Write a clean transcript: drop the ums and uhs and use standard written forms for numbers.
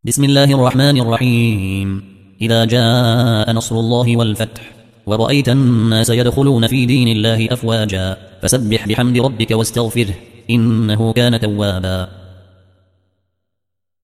بسم الله الرحمن الرحيم. إذا جاء نصر الله والفتح ورأيت الناس يدخلون في دين الله أفواجا فسبح بحمد ربك واستغفره إنه كان توابا.